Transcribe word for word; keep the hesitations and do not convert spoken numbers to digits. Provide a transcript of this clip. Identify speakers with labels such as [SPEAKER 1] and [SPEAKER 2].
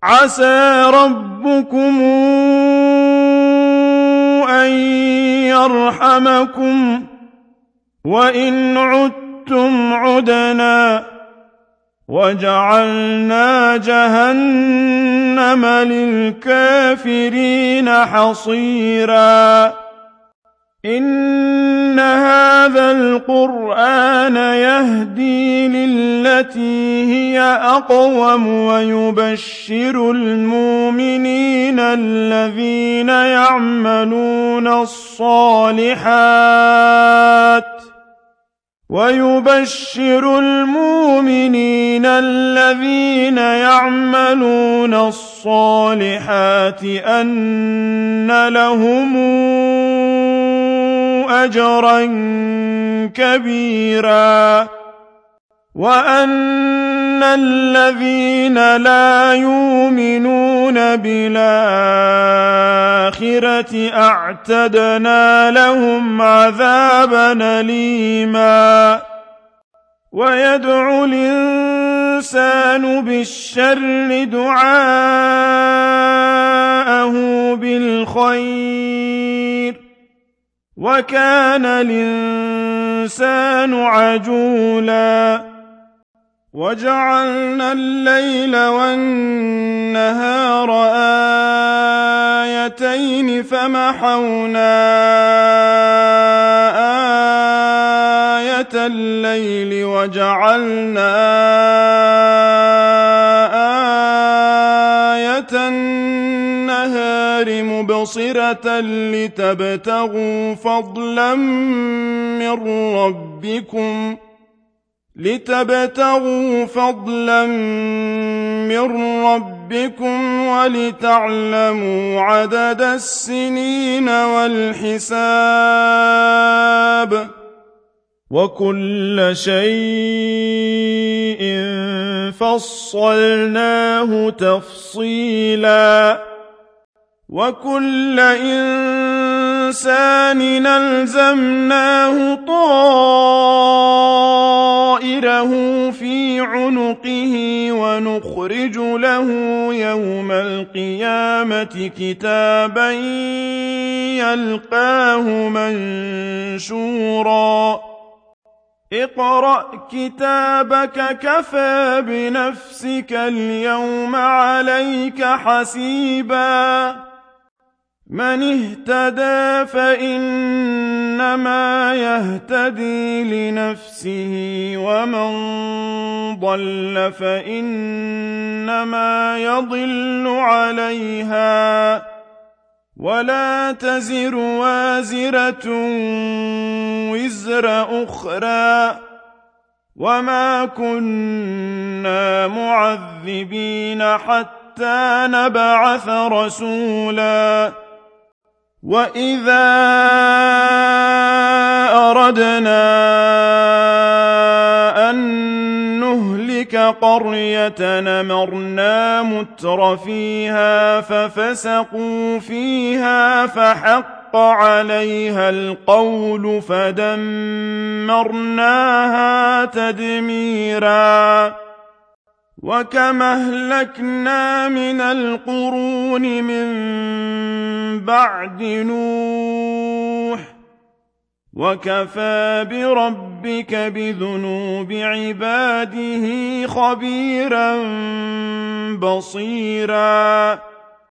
[SPEAKER 1] عسى ربكم أن يرحمكم وإن عدتم عدنا وجعلنا جهنم للكافرين حصيرا إن هذا القرآن يهدي للتي هي أقوم ويبشر المؤمنين الذين يعملون الصالحات ويبشر المؤمنين الذين يعملون الصالحات أن لهم أجرا كبيرا وأن الذين لا يؤمنون بالآخرة أعتدنا لهم عذابا أليما ويدعو الإنسان بالشر دعاءه بالخير وكان الإنسان عجولا وجعلنا الليل والنهار آيتين فمحونا آية الليل وجعلنا آية النهار مبصرة لتبتغوا فضلا من ربكم لتبتغوا فضلا من ربكم ولتعلموا عدد السنين والحساب وكل شيء فصلناه تفصيلا وكل إنسان ألزمناه طائره في عنقه ونخرج له يوم القيامة كتابا يلقاه منشورا اقرأ كتابك كفى بنفسك اليوم عليك حسيبا من اهتدى فإنما يهتدي لنفسه ومن ضل فإنما يضل عليها ولا تزر وازرة وزر أخرى وما كنا معذبين حتى نبعث رسولا وإذا أردنا أن نهلك قرية أمرنا متر فيها ففسقوا فيها فحق عليها القول فدمرناها تدميرا وكم أهلكنا من القرون من بعد نوح وكفى بربك بذنوب عباده خبيرا بصيرا